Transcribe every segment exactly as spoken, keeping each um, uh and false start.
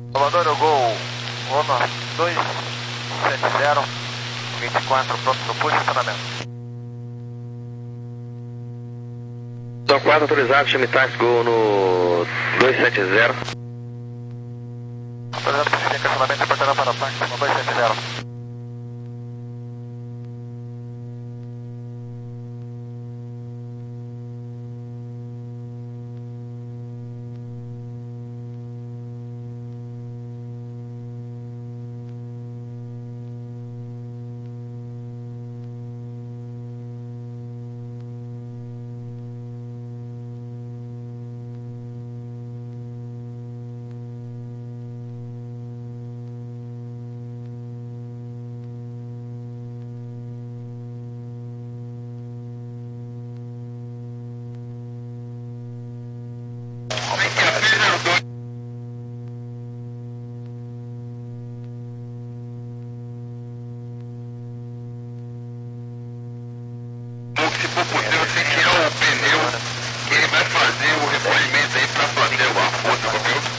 Salvador, o Gol Uno dois sete zero, vinte e quatro, pronto para o push, estacionamento. São quatro autorizados, chame táxi Gol no dois sete zero. Autorizado para seguir estacionamento e portará para táxi no dois sete zero. Se for possível, você tirar o pneu, que ele vai fazer o recolhimento aí para fazer a força do meu.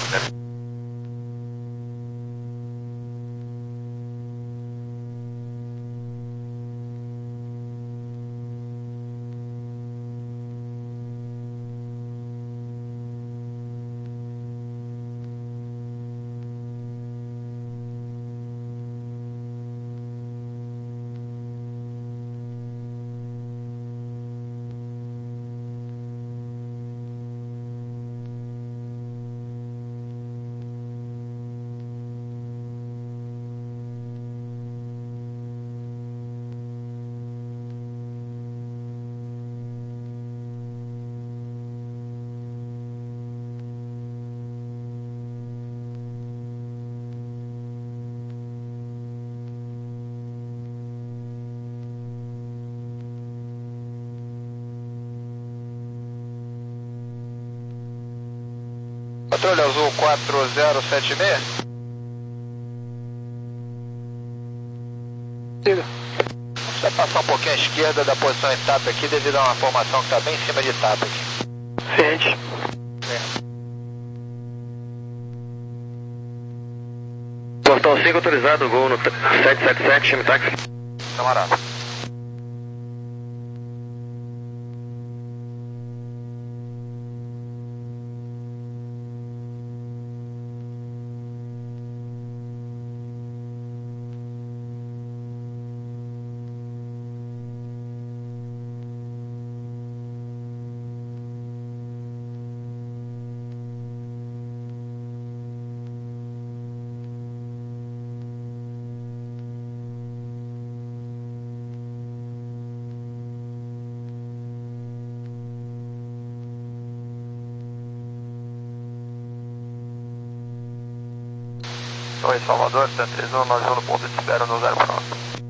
Patrulha Azul quatro zero sete seis. Siga. Você vai passar um pouquinho à esquerda da posição em TAP aqui devido a uma formação que está bem em cima de TAP aqui. Ciente. É. Portal cinco autorizado, Gol no sete sete sete, chame táxi. Camarada. Oi, Salvador, três três um, nós vamos no ponto de espera no zero pronto.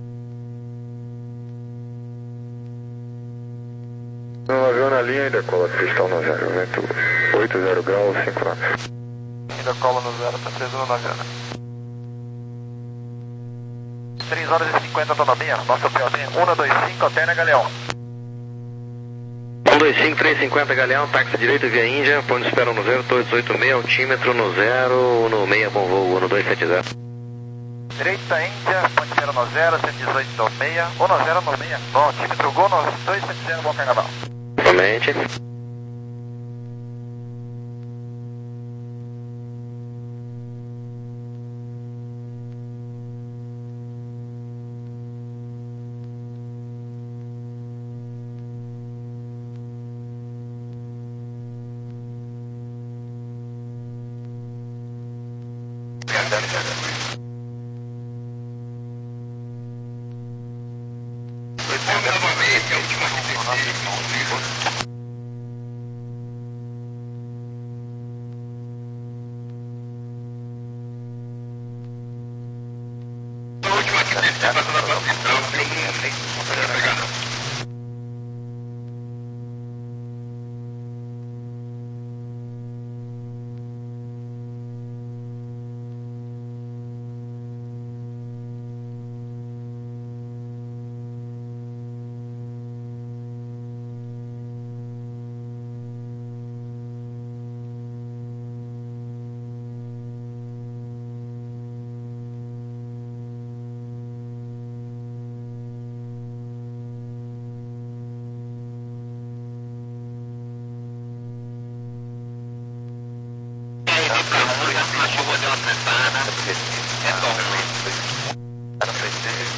No avião na linha e decola cristal no zero, vento oito zero graus, cinco knots. Ainda cola no zero, três três um no avião. três horas e cinquenta autonomia, nosso P O D um dois cinco, alterna Galeão. um dois cinco, três cinquenta Galeão, táxi direito via Índia, ponto de espera no zero, dois oito seis, altímetro no zero, no seis, bom voo, no dois sete zero. Direita Índia, ponto de espera no zero, cento e dezoito seis, ou no zero no seis, no altímetro Gol no dois sete zero, bom carnaval. Somente. Novamente, a última que a última que tem passando a posição, não pode pegar não. aquela pressada. É top. Era preciso.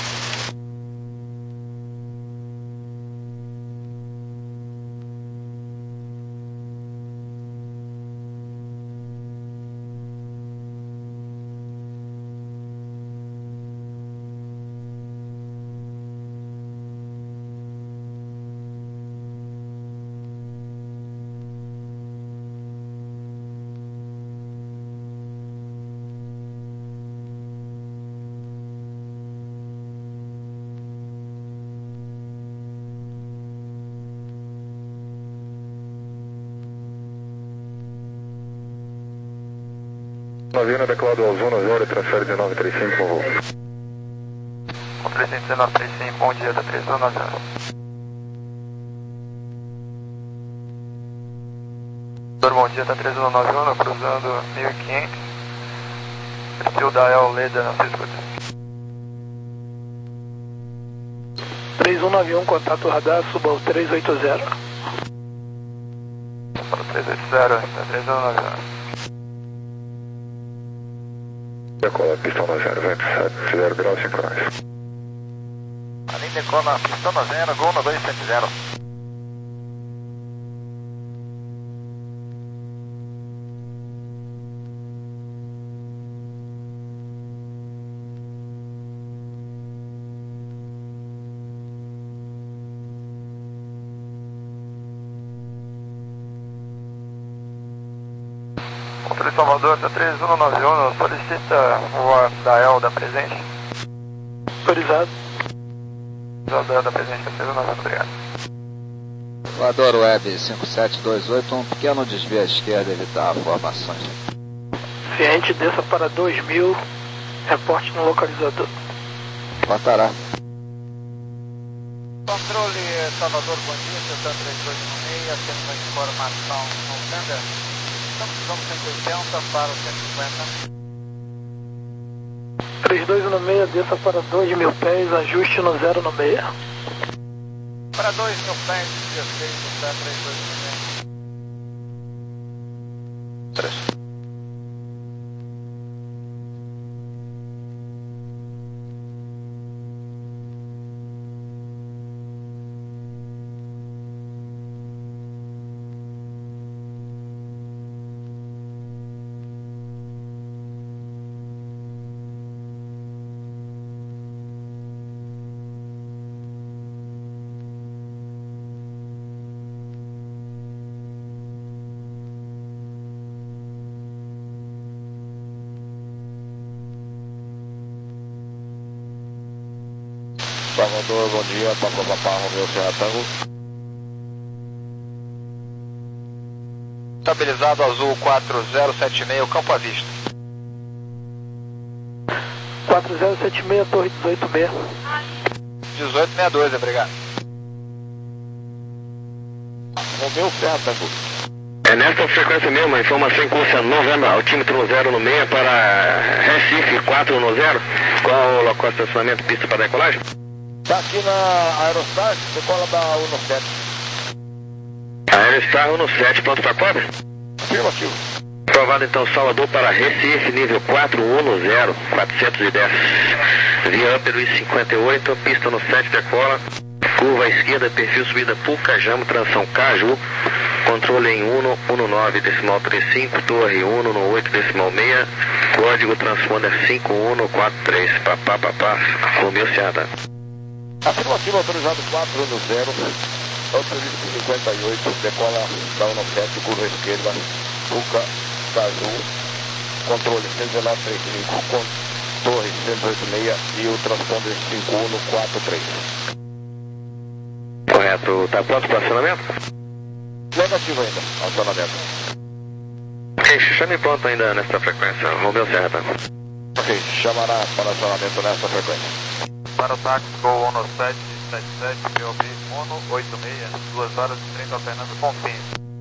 Navio adequado ao zona zero e transfere dezenove trinta e cinco, por favor. Com trezentos e dezenove, trinta e cinco, bom dia, da três zona zero. Bom dia, da três zona zero, cruzando mil e quinhentos. Estilo da El Leda, não se escuta. três um nove um, contato radar, suba ao três oito zero. Para o três oito zero, da três zona zero. Decola, pistão zero, vento sete, zero grau, sincronais. Ali decola, pistão zero, gol no dois sete zero. Controle Salvador, da três um nove um, solicita o da El da presente. Autorizado. Da, da presente, da três um nove um, obrigado. Voador Web cinco sete dois oito, um pequeno desvio à esquerda, evitar formações. Ciente, desça para dois mil, reporte no localizador. Contará. Controle Salvador, bom dia, seção três dois um seis, temos a informação no Tender. Estamos usando cento e oitenta para o cento e cinquenta. três dois um seis, desça para dois mil pés, ajuste no zero no seis. Para dois mil pés, dezesseis, está três dois um seis. três. Salvador, bom dia, Papa Papá, Romeu Serra Tango. Estabilizado azul quatro zero sete seis, campo à vista. quatro zero sete seis, torre dezoito B. dezoito sessenta e dois, obrigado. Romeu Serra Tango. É nessa frequência mesmo, a informação em curso novembro, altímetro zero no meia para Recife quatro no zero. Qual o local de estacionamento, pista para decolagem? Está aqui na Aerostar, decola da Uno sete. Aerostar Uno sete, pronto para cobra? Afirmativo. Aprovado então, Salvador para Recife, nível quatro um zero, quatrocentos e dez. Via Upper I cinquenta e oito, pista no sete, decola. Curva à esquerda, perfil subida Pucajamo, tração Caju. Controle em um um nove, decimal trinta e cinco, torre um no oito, decimal seis. Código transponder cinco um quatro três, papá, papá, Romeu Serra. Afirmativo, autorizado quatro um zero, autorizado cinquenta e oito, decola da Uno sete, curva esquerda, Puca, Caju, controle cento e dezenove, trinta e cinco, com torre cento e oito seis e o transponder cinco um quatro três. Correto, está pronto para acionamento? Negativo ainda, acionamento. Ok, chame pronto ainda nesta frequência, Romeu Serra. Ok, chamará para acionamento nesta frequência. Para o táxi, Gol um sete sete sete, P O B um oito seis, duas horas e trinta, alternando Confins.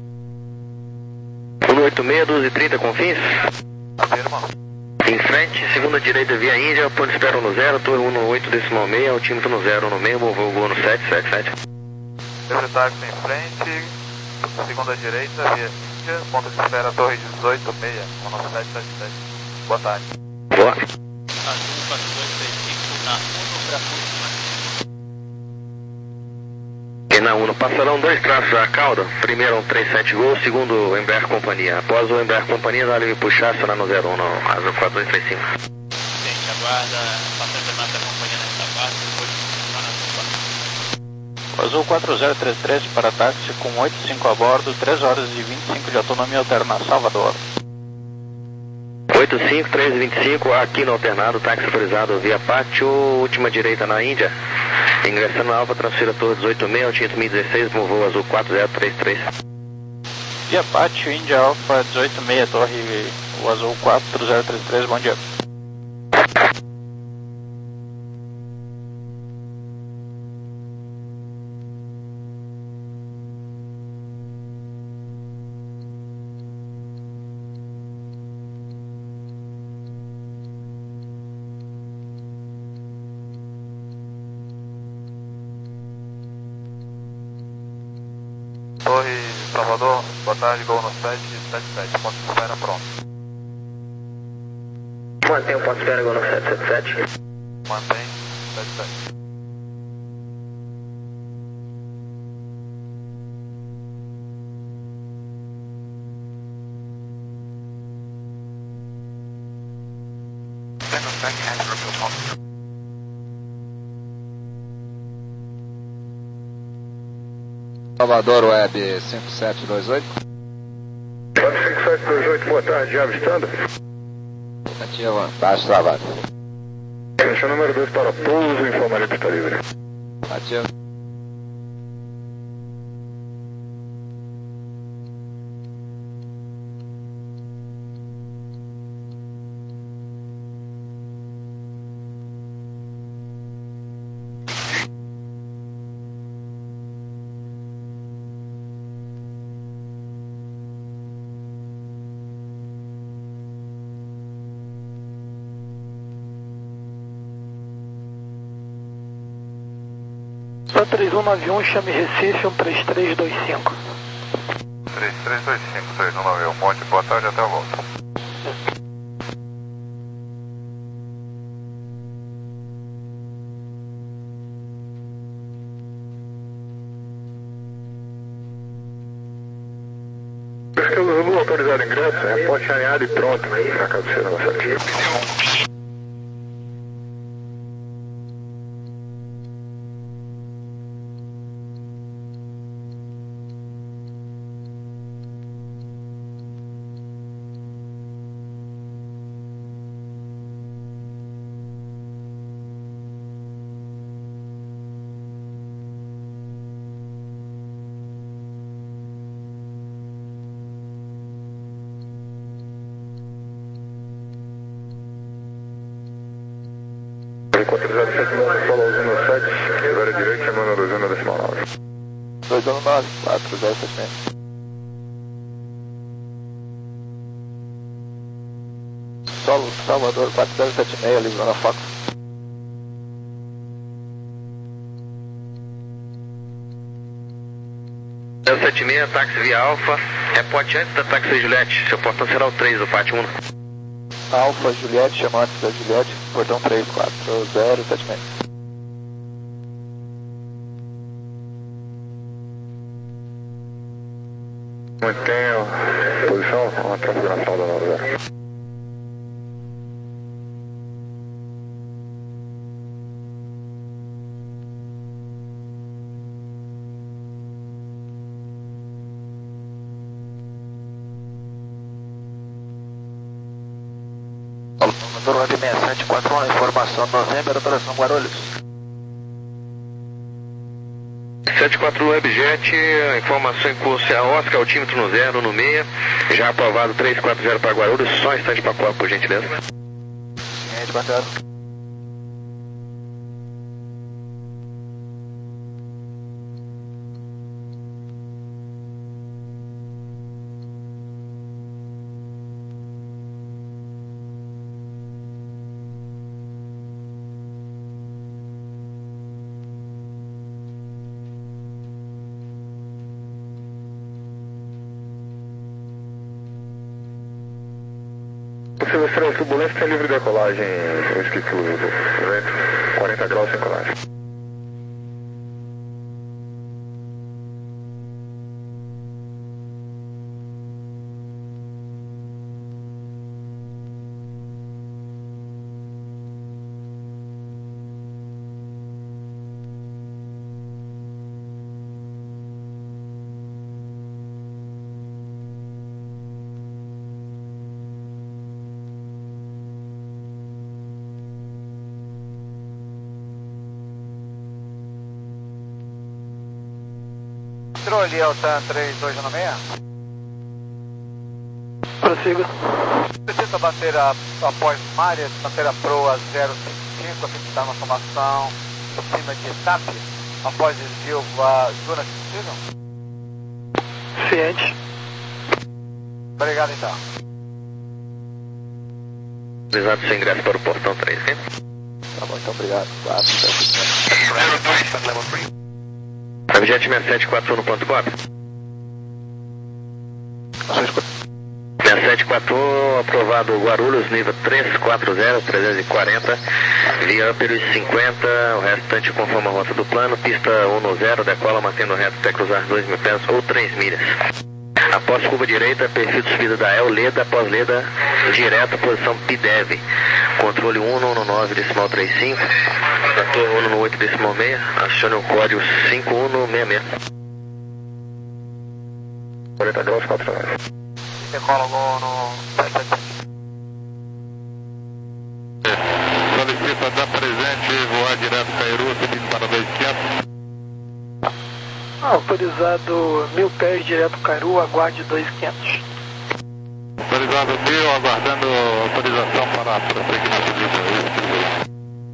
um oito seis, duas e trinta, Confins? Afirma. Em frente, segunda direita via Índia, ponto espera no zero, torre um no oito, decimal seis, altímetro no zero, no meio, voo Gol no sete sete sete. Esse táxi em frente, segunda direita via Índia, ponto de espera, torre dezoito seis, um sete sete sete. Boa tarde. Boa. Azul quatro dois três cinco na Uno para Fusca. E na Uno passarão dois traços à cauda. Primeiro um trinta e sete Gol, segundo o Embraer Companhia. Após o Embraer Companhia, dá me puxar, acionar no zero um no Azul quatro dois três cinco. Gente, aguarda, passando a mata acompanhando essa base, depois funciona a sua. Azul quatro zero três três para táxi com oito cinco a bordo, três horas e vinte e cinco de autonomia alterna, Salvador. oito cinco, três vinte e cinco, aqui no alternado, táxi autorizado via pátio, última direita na Índia. Ingressando na Alfa, transfira Torre dezoito seis, Altinho mil e dezesseis, Voo Azul quatro zero três três. Via pátio, Índia Alfa dezoito seis, Torre o Azul quatro zero três três, bom dia. Torre Salvador, boa tarde, Gol no sete sete sete, ponto de espera pronto. Mantém o ponto de espera Gol no sete sete sete. Mantém, sete sete. Salvador Web cinco sete dois oito. cinco sete dois oito, boa tarde, já avistando? Ativa, baixo travado. Deixa o número dois para pouso, informaria pista livre. Ativa. Só três um nove um, chame Recife, um três três dois cinco. três três dois cinco, três um nove um, Monte, boa tarde, até a volta. Pesquisa Zulu, autorizado ingresso, é ponte alinhado e pronto, na cabeceira da sete. quatro zero sete nove, Solo usina sete, vera direita, chamando a usina decimal nove. dois um nove, quatro zero sete seis. Solo Salvador quatro zero sete seis, livrando a foco. zero sete seis, táxi via Alfa, reporte antes da táxi Juliette, seu portão será o três do pátio um. Alfa Juliette, chama antes da Juliette, portão três quatro zero sete seis. Mantenha a posição, a transformação da nove zero. Salvador Web seis sete quatro um, informação novembro, operação Guarulhos. sete quatro um Webjet, informação em curso é a Oscar, altímetro no zero, no meia, já aprovado três quatro zero para Guarulhos, só instante para Copa, por gentileza. Ciente, bateu. Silvestre, turbulência tem livre decolagem, Whisky Kilo, vento, quarenta graus sem colagem. Controle Altan três dois nove seis. Prossiga. Precisa bater a, após Maria, manter a proa zero cinco cinco, fixar uma formação em cima de TAP, após desvio a Duna, se possível? Ciente. Obrigado então. Avisado seu ingresso para o portão três, hein? Tá bom, então obrigado. quatro, sete, zero dois, level three. Abjet seis sete quatro um no ponto copo. seis sete quatro um, aprovado Guarulhos, nível três quatro zero, trezentos e quarenta, via Upper cinquenta, o restante conforme a rota do plano, pista um zero, decola mantendo reto até cruzar dois mil pés ou três milhas. Após curva direita, perfil de subida da El, Leda, após Leda, direto, posição P D E V. Controle um no nove decimal trinta e cinco, ator um no oito decimal seis, acione o código cinco um no seis seis. quarenta graus, quatro nove. Decola no sete sete sete. Solicita dar presente, voar direto Cairu, subindo para dois quinhentos. Autorizado mil pés direto Cairu, aguarde dois quinhentos. Autorizado mil, aguardando autorização para prosseguir na subida.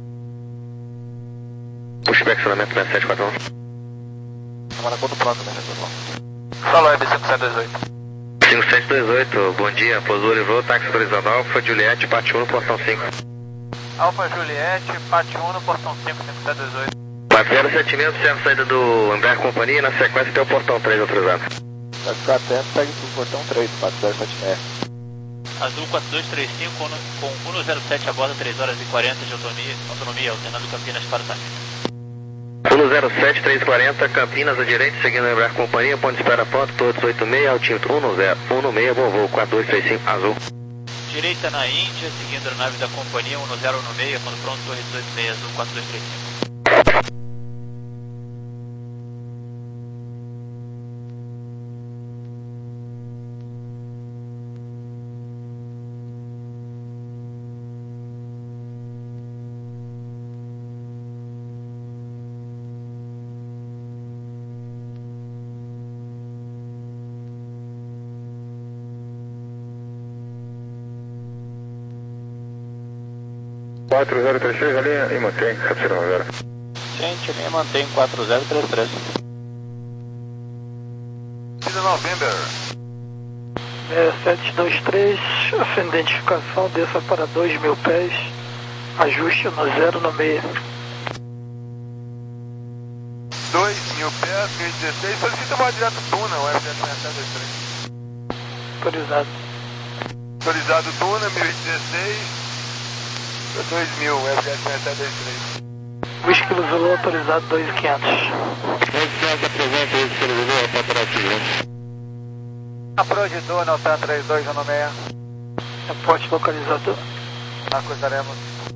Pushback, sonamento seis sete quatro um. Agora quando pronto, né, pessoal? Solo Web cinco sete dois oito. cinco sete dois oito, bom dia, pousou e voo, táxi autorizado Alfa, Juliette, parte um no portão cinco. Alfa Juliette, parte um no portão cinco, cinco sete dois oito. quatro zero sete seis, observa a saída do André Companhia, na sequência tem o portão três autorizado. Vai ficar atento, segue pro portão três, quatro zero sete seis. Azul quatro dois três cinco com um zero sete a bordo, três horas e quarenta de autonomia, autonomia alternando Campinas para Tamires. um zero sete três quarenta, Campinas à direita, seguindo a Embraer Companhia, ponto de espera ponto, todos oito seis, altímetro um zero um seis, bom voo, quatro dois três cinco, azul. Direita na Índia, seguindo a nave da companhia um zero um seis, quando pronto, torre dezoito seis, azul quatro dois três cinco. quatro zero três três, ali e mantém, captura zero. Gente, linha mantém quatro zero três três. November. É, sete dois três, essa identificação, desça para dois mil pés, ajuste no zero no meio. dois mil pés, mil e dezesseis, solicita voar direto Duna, o F J seis dois três. Autorizado. Autorizado Duna, mil e dezesseis, dois mil, F J seis dois três. Whisky Zulu autorizado dois mil e quinhentos. apresenta o Whisky Zulu, para operativo. Approach de Duna, Altan três dois um seis. Reporte localizador. Acusaremos.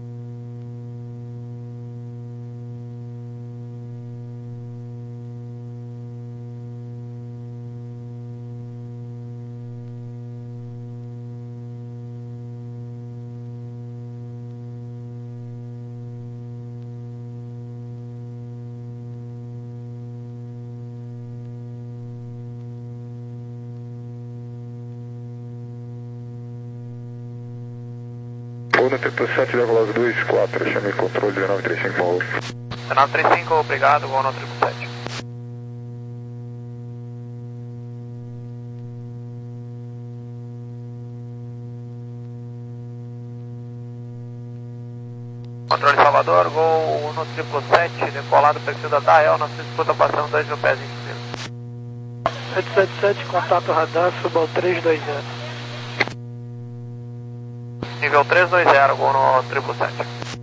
Uno T sete, decolado dois quatro, chame controle dezenove trinta e cinco, bom voo. dezenove trinta e cinco, obrigado, voo no triplo sete. Controle Salvador, gol no triplo sete, decolado perfil da D A E L, nossa disputa passando dois mil pés em cima. sete sete sete, contato radar, suba ao três dois zero. Nível três dois zero, vou no triplo sete.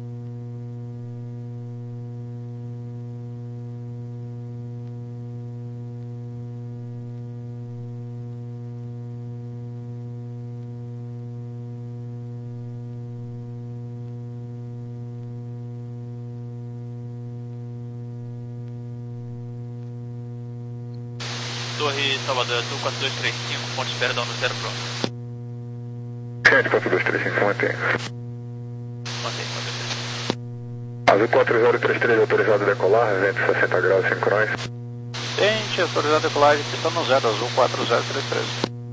Torre Salvador Azul quatro dois três cinco, ponto de espera da ONU zero pronto. Ciente quatro dois três cinco, mantém. Mantém, quatro dois três cinco. Azul quatro zero três três, autorizado a decolar, vento sessenta graus, sincrões. Ciente, autorizado a decolagem, pista no zero, Azul quatro zero três três.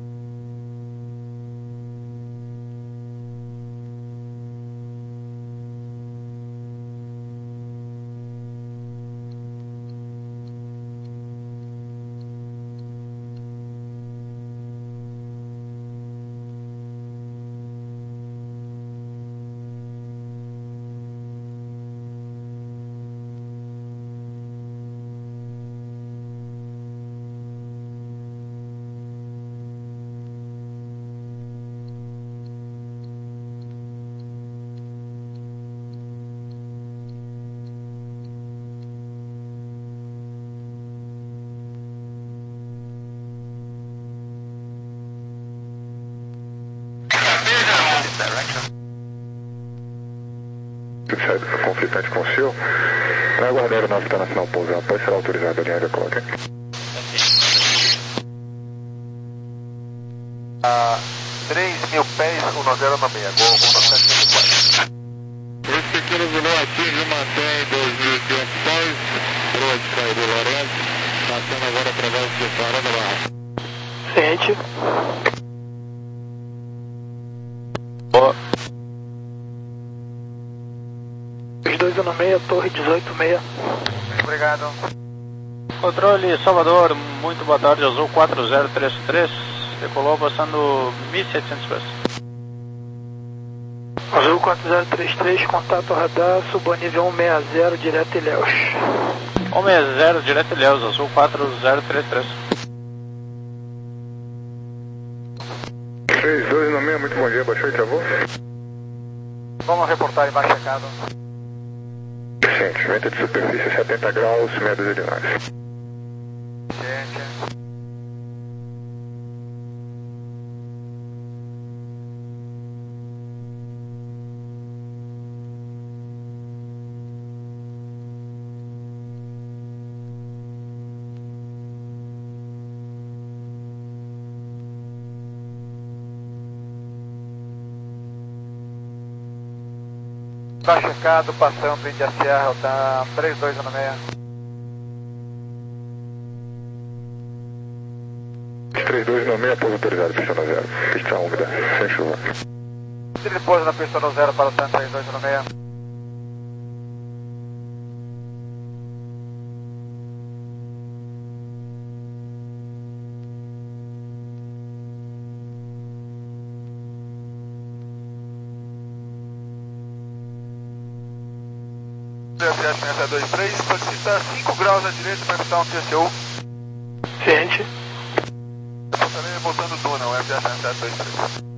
Certo, conflitante com o seu. Vai aguardar a aeronave que está na final pousar, após será autorizada a linha de decolar, ok? A três mil pés, um zero na meia, gol, um sete cinco quatro. Esse pequeno vilão atinge e mantém dois mil e quinhentos pés, proa de Cairo Lourenço, passando agora através de Farol da Barra. Ciente. Boa. Os dois no meia, torre dezoito meia. Obrigado. Controle Salvador, muito boa tarde, Azul quatro zero três três, decolou passando mil e setecentos pés. Azul quatro zero três três, contato radar, suba nível cento e sessenta, direto Ilhéus. cento e sessenta, direto Ilhéus, Azul quatro zero três três. três dois no meio, muito bom dia, baixou e travou? Vamos reportar embaixo checado. Ciente, vento de superfície setenta graus, meia dúzia de nós. Gente. Tá checado, passando Índia Sierra, tá três dois no meia. três dois no meio, pouso autorizado, pista no zero. Pista úmida, sem chuva. Se ele pôs na pista no zero para o três dois no meia. F dois três, solicita cinco graus à direita para evitar um T C U. Ciente. Também voltando Duna, o F F dois três.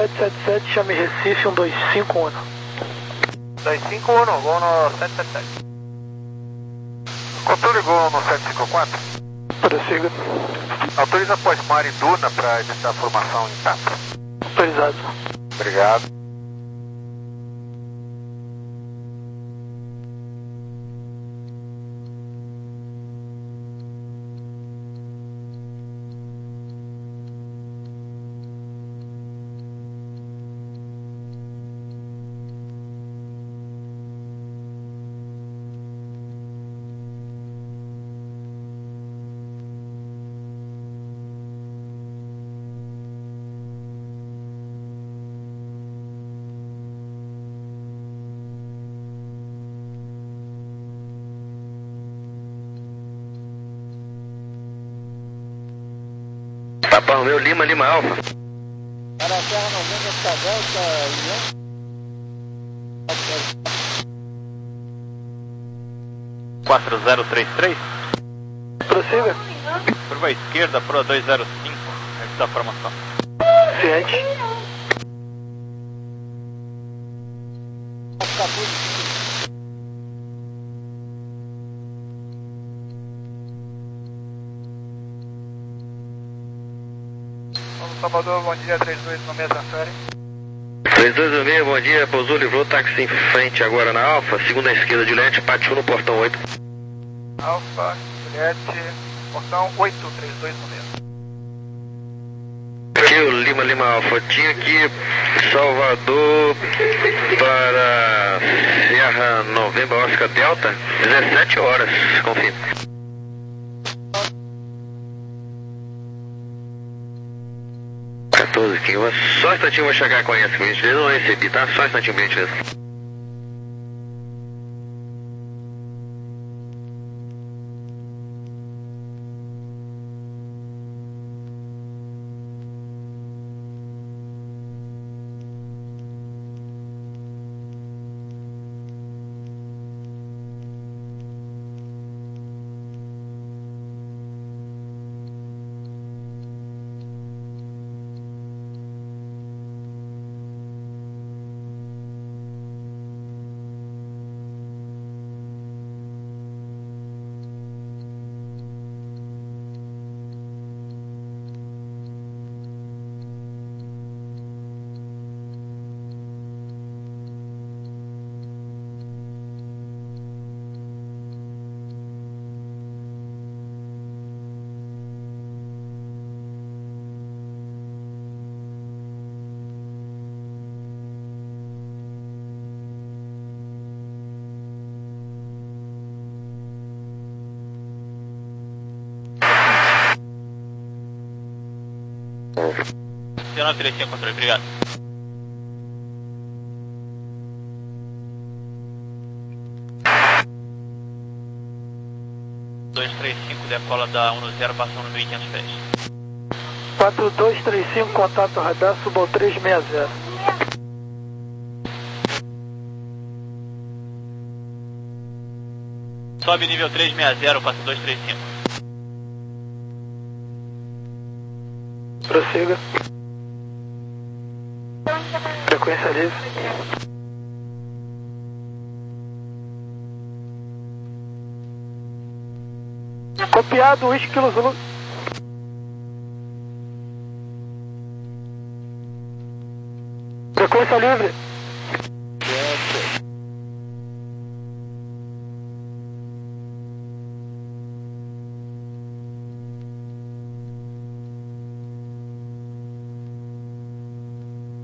sete sete sete, chame Recife, um dois cinco um. dois cinco um, gol no sete sete sete. Controle gol no sete cinco quatro. Prossiga. Autoriza pós-mar e Duna para evitar a formação em tapa. Autorizado. Obrigado. Papa Romeu Lima, Lima Alfa. Para a Serra noventa, Delta, quatro zero três três. Prossiga. Curva esquerda, Pro dois zero cinco. Antes da formação. Ciente. Salvador, bom dia, três dois no seis transfere. três dois um seis, bom dia, pousou, livrou, táxi em frente agora na Alfa, segunda esquerda, Juliette, Patiu no portão oito. Alfa, Juliette, portão oito, três dois no seis. Aqui o Lima, Lima Alfa, tinha aqui Salvador para Serra Novembro Oscar Delta, dezessete horas, confirme. quatorze, aqui, só um instantinho, vou chegar com a S vinte, eu não recebi, tá? Só um instantinho, bem, mesmo. C nove três cinco, controle, obrigado. dois três cinco, decola da um zero, passando no mil e quinhentos pés. quatro dois três cinco, contato radar, subo três seis zero. Sobe nível três seis zero, passa dois três cinco. Prossiga. Frequência livre. Copiado, Whisky Kilo Zulu. Frequência livre.